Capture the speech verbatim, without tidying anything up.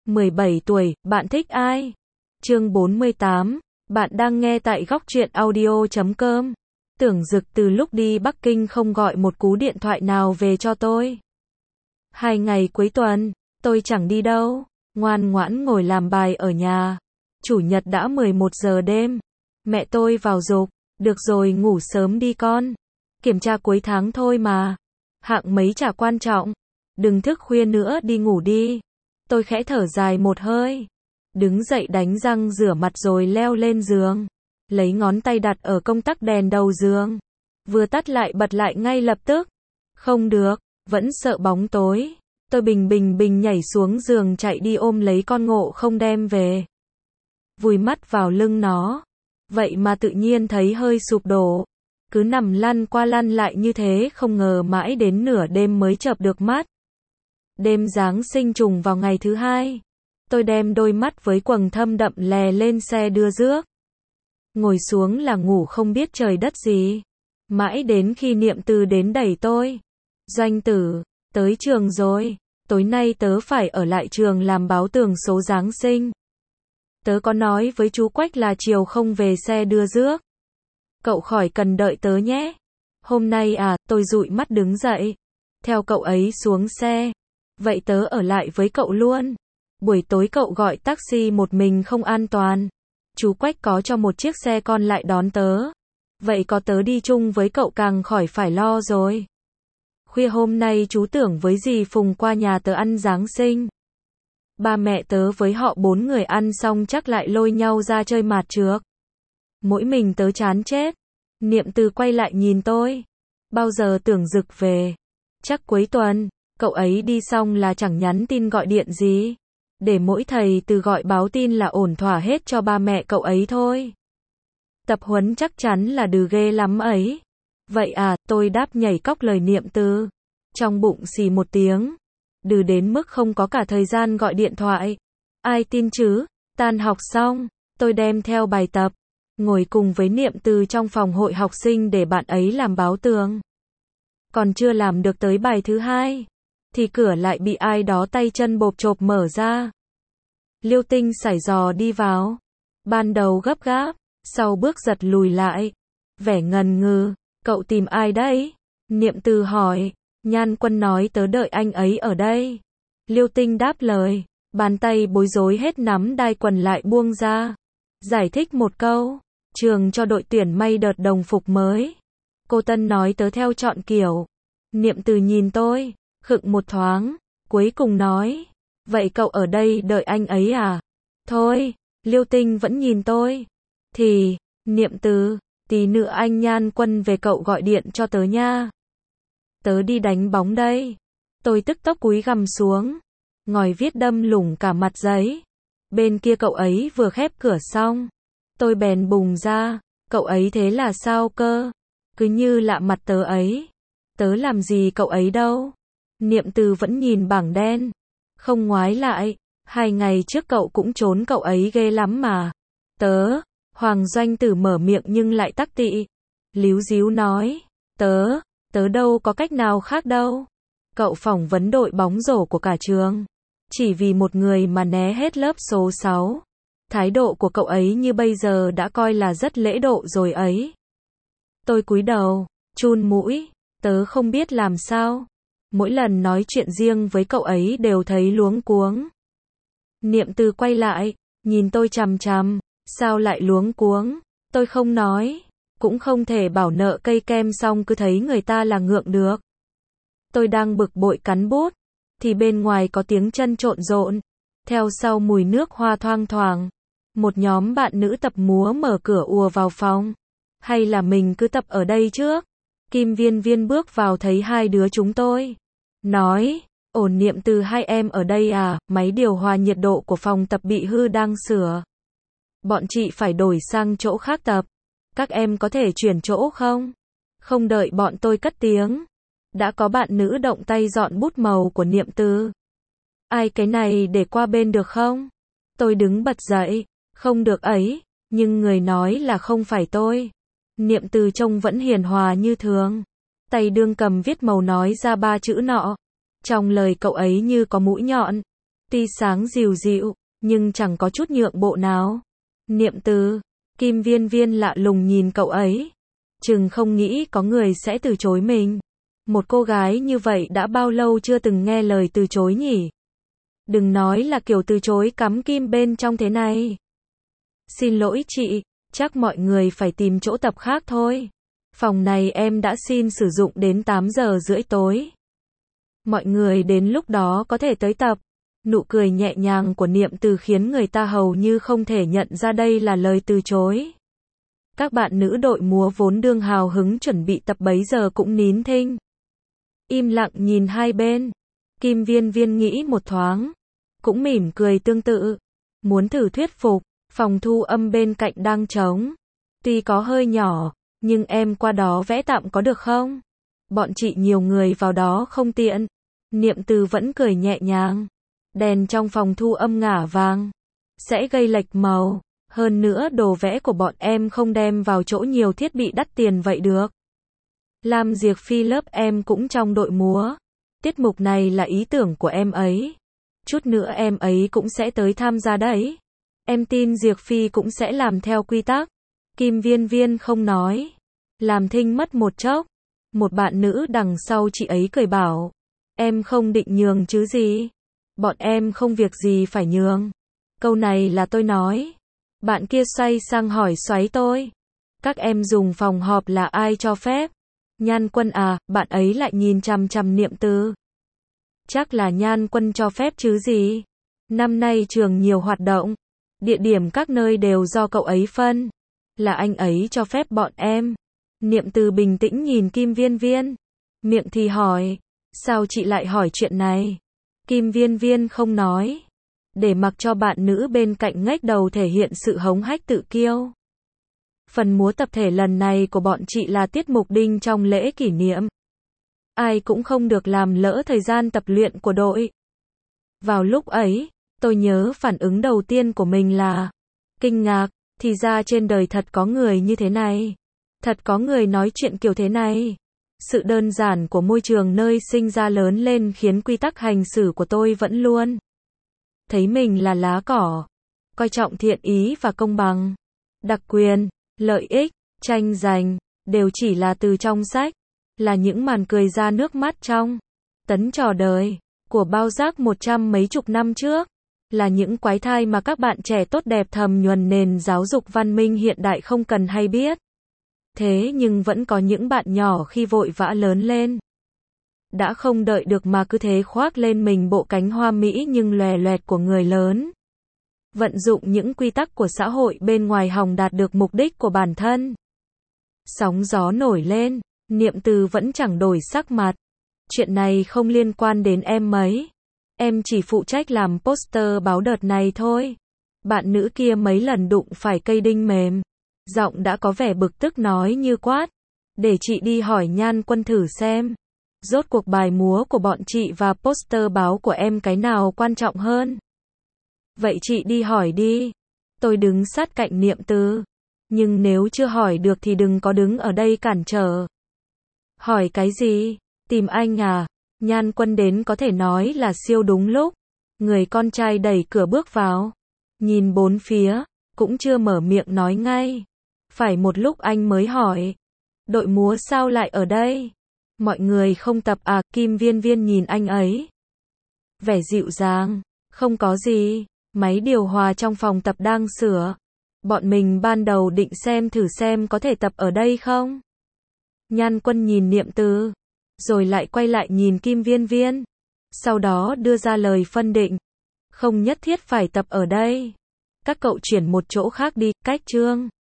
mười bảy tuổi, bạn thích ai? Chương bốn mươi tám, bạn đang nghe tại góc truyện audio chấm com. Tưởng Dực từ lúc đi Bắc Kinh không gọi một cú điện thoại nào về cho tôi. Hai ngày cuối tuần, tôi chẳng đi đâu, ngoan ngoãn ngồi làm bài ở nhà. Chủ nhật đã mười một giờ đêm. Mẹ tôi vào giục, được rồi ngủ sớm đi con. Kiểm tra cuối tháng thôi mà. Hạng mấy chả quan trọng. Đừng thức khuya nữa đi ngủ đi. Tôi khẽ thở dài một hơi. Đứng dậy đánh răng rửa mặt rồi leo lên giường. Lấy ngón tay đặt ở công tắc đèn đầu giường. Vừa tắt lại bật lại ngay lập tức. Không được, vẫn sợ bóng tối. Tôi bình bình bình nhảy xuống giường chạy đi ôm lấy con Ngộ không đem về. Vùi mắt vào lưng nó. Vậy mà tự nhiên thấy hơi sụp đổ. Cứ nằm lăn qua lăn lại như thế không ngờ mãi đến nửa đêm mới chợp được mắt. Đêm Giáng sinh trùng vào ngày thứ hai. Tôi đem đôi mắt với quầng thâm đậm lè lên xe đưa rước. Ngồi xuống là ngủ không biết trời đất gì. Mãi đến khi Niệm Từ đến đẩy tôi. Doanh Tử, tới trường rồi. Tối nay tớ phải ở lại trường làm báo tường số Giáng sinh. Tớ có nói với chú Quách là chiều không về xe đưa rước. Cậu khỏi cần đợi tớ nhé. Hôm nay à, tôi dụi mắt đứng dậy. Theo cậu ấy xuống xe. Vậy tớ ở lại với cậu luôn. Buổi tối cậu gọi taxi một mình không an toàn. Chú Quách có cho một chiếc xe con lại đón tớ. Vậy có tớ đi chung với cậu càng khỏi phải lo rồi. Khuya hôm nay chú Tưởng với dì Phùng qua nhà tớ ăn Giáng sinh. Ba mẹ tớ với họ bốn người ăn xong chắc lại lôi nhau ra chơi mạt trược. Mỗi mình tớ chán chết. Niệm Từ quay lại nhìn tôi. Bao giờ Tưởng Dực về? Chắc cuối tuần. Cậu ấy đi xong là chẳng nhắn tin gọi điện gì. Để mỗi thầy Từ gọi báo tin là ổn thỏa hết cho ba mẹ cậu ấy thôi. Tập huấn chắc chắn là đừ ghê lắm ấy. Vậy à, tôi đáp nhảy cóc lời Niệm Từ. Trong bụng xì một tiếng. Đừ đến mức không có cả thời gian gọi điện thoại. Ai tin chứ? Tan học xong, tôi đem theo bài tập. Ngồi cùng với Niệm Từ trong phòng hội học sinh để bạn ấy làm báo tường. Còn chưa làm được tới bài thứ hai. Thì cửa lại bị ai đó tay chân bộp chộp mở ra. Liêu Tinh sải giò đi vào. Ban đầu gấp gáp, sau bước giật lùi lại. Vẻ ngần ngừ, cậu tìm ai đấy? Niệm Từ hỏi. Nhan Quân nói tớ đợi anh ấy ở đây. Liêu Tinh đáp lời. Bàn tay bối rối hết nắm đai quần lại buông ra. Giải thích một câu. Trường cho đội tuyển may đợt đồng phục mới. Cô Tân nói tớ theo chọn kiểu. Niệm Từ nhìn tôi. Khựng một thoáng. Cuối cùng nói. Vậy cậu ở đây đợi anh ấy à? Thôi. Liêu Tinh vẫn nhìn tôi. Thì. Niệm Từ. Tí nữa anh Nhan Quân về cậu gọi điện cho tớ nha. Tớ đi đánh bóng đây. Tôi tức tốc cúi gằm xuống. Ngòi viết đâm lủng cả mặt giấy. Bên kia cậu ấy vừa khép cửa xong. Tôi bèn bùng ra. Cậu ấy thế là sao cơ? Cứ như lạ mặt tớ ấy. Tớ làm gì cậu ấy đâu. Niệm Từ vẫn nhìn bảng đen. Không ngoái lại. Hai ngày trước cậu cũng trốn cậu ấy ghê lắm mà. Tớ. Hoàng Doanh Tử mở miệng nhưng lại tắc tị. Líu díu nói. Tớ. Tớ đâu có cách nào khác đâu. Cậu phỏng vấn đội bóng rổ của cả trường. Chỉ vì một người mà né hết lớp số sáu. Thái độ của cậu ấy như bây giờ đã coi là rất lễ độ rồi ấy. Tôi cúi đầu, chun mũi. Tớ không biết làm sao. Mỗi lần nói chuyện riêng với cậu ấy đều thấy luống cuống. Niệm Từ quay lại, nhìn tôi chằm chằm. Sao lại luống cuống? Tôi không nói. Cũng không thể bảo nợ cây kem xong cứ thấy người ta là ngượng được. Tôi đang bực bội cắn bút. Thì bên ngoài có tiếng chân trộn rộn. Theo sau mùi nước hoa thoang thoảng. Một nhóm bạn nữ tập múa mở cửa ùa vào phòng. Hay là mình cứ tập ở đây trước? Kim Viên Viên bước vào thấy hai đứa chúng tôi. Nói, ổn Niệm Từ hai em ở đây à, máy điều hòa nhiệt độ của phòng tập bị hư đang sửa. Bọn chị phải đổi sang chỗ khác tập. Các em có thể chuyển chỗ không? Không đợi bọn tôi cất tiếng. Đã có bạn nữ động tay dọn bút màu của Niệm Từ. Ai cái này để qua bên được không? Tôi đứng bật dậy. Không được ấy. Nhưng người nói là không phải tôi. Niệm Từ trông vẫn hiền hòa như thường. Tay đương cầm viết màu nói ra ba chữ nọ. Trong lời cậu ấy như có mũi nhọn. Tuy sáng dịu dịu, nhưng chẳng có chút nhượng bộ nào. Niệm Từ, Kim Viên Viên lạ lùng nhìn cậu ấy. Chừng không nghĩ có người sẽ từ chối mình. Một cô gái như vậy đã bao lâu chưa từng nghe lời từ chối nhỉ? Đừng nói là kiểu từ chối cắm kim bên trong thế này. Xin lỗi chị, chắc mọi người phải tìm chỗ tập khác thôi. Phòng này em đã xin sử dụng đến tám giờ rưỡi tối. Mọi người đến lúc đó có thể tới tập. Nụ cười nhẹ nhàng của Niệm Từ khiến người ta hầu như không thể nhận ra đây là lời từ chối. Các bạn nữ đội múa vốn đương hào hứng chuẩn bị tập bấy giờ cũng nín thinh. Im lặng nhìn hai bên. Kim Viên Viên nghĩ một thoáng. Cũng mỉm cười tương tự. Muốn thử thuyết phục, phòng thu âm bên cạnh đang trống. Tuy có hơi nhỏ, nhưng em qua đó vẽ tạm có được không? Bọn chị nhiều người vào đó không tiện. Niệm Từ vẫn cười nhẹ nhàng. Đèn trong phòng thu âm ngả vàng. Sẽ gây lệch màu. Hơn nữa đồ vẽ của bọn em không đem vào chỗ nhiều thiết bị đắt tiền vậy được. Lam Diệc Phi lớp em cũng trong đội múa. Tiết mục này là ý tưởng của em ấy. Chút nữa em ấy cũng sẽ tới tham gia đấy. Em tin Diệc Phi cũng sẽ làm theo quy tắc. Kim Viên Viên không nói. Làm thinh mất một chốc. Một bạn nữ đằng sau chị ấy cười bảo. Em không định nhường chứ gì. Bọn em không việc gì phải nhường. Câu này là tôi nói. Bạn kia xoay sang hỏi xoáy tôi. Các em dùng phòng họp là ai cho phép? Nhan Quân à, bạn ấy lại nhìn chằm chằm Niệm Từ. Chắc là Nhan Quân cho phép chứ gì. Năm nay trường nhiều hoạt động. Địa điểm các nơi đều do cậu ấy phân. Là anh ấy cho phép bọn em. Niệm Từ bình tĩnh nhìn Kim Viên Viên. Miệng thì hỏi. Sao chị lại hỏi chuyện này? Kim Viên Viên không nói. Để mặc cho bạn nữ bên cạnh ngách đầu thể hiện sự hống hách tự kiêu. Phần múa tập thể lần này của bọn chị là tiết mục đinh trong lễ kỷ niệm. Ai cũng không được làm lỡ thời gian tập luyện của đội. Vào lúc ấy, tôi nhớ phản ứng đầu tiên của mình là kinh ngạc, thì ra trên đời thật có người như thế này. Thật có người nói chuyện kiểu thế này. Sự đơn giản của môi trường nơi sinh ra lớn lên khiến quy tắc hành xử của tôi vẫn luôn thấy mình là lá cỏ, coi trọng thiện ý và công bằng. Đặc quyền, lợi ích, tranh giành, đều chỉ là từ trong sách, là những màn cười ra nước mắt trong tấn trò đời của bao giác một trăm mấy chục năm trước, là những quái thai mà các bạn trẻ tốt đẹp thầm nhuần nền giáo dục văn minh hiện đại không cần hay biết. Thế nhưng vẫn có những bạn nhỏ khi vội vã lớn lên, đã không đợi được mà cứ thế khoác lên mình bộ cánh hoa mỹ nhưng lòe loẹt của người lớn. Vận dụng những quy tắc của xã hội bên ngoài hòng đạt được mục đích của bản thân. Sóng gió nổi lên, Niệm Từ vẫn chẳng đổi sắc mặt. Chuyện này không liên quan đến em mấy. Em chỉ phụ trách làm poster báo đợt này thôi. Bạn nữ kia mấy lần đụng phải cây đinh mềm. Giọng đã có vẻ bực tức nói như quát. Để chị đi hỏi Nhan Quân thử xem. Rốt cuộc bài múa của bọn chị và poster báo của em cái nào quan trọng hơn? Vậy chị đi hỏi đi. Tôi đứng sát cạnh Niệm Từ. Nhưng nếu chưa hỏi được thì đừng có đứng ở đây cản trở. Hỏi cái gì? Tìm anh à? Nhan Quân đến có thể nói là siêu đúng lúc. Người con trai đẩy cửa bước vào. Nhìn bốn phía, cũng chưa mở miệng nói ngay. Phải một lúc anh mới hỏi. Đội múa sao lại ở đây? Mọi người không tập à? Kim Viên Viên nhìn anh ấy. Vẻ dịu dàng. Không có gì. Máy điều hòa trong phòng tập đang sửa. Bọn mình ban đầu định xem thử xem có thể tập ở đây không? Nhan Quân nhìn Niệm Từ. Rồi lại quay lại nhìn Kim Viên Viên. Sau đó đưa ra lời phân định. Không nhất thiết phải tập ở đây. Các cậu chuyển một chỗ khác đi, cách chương.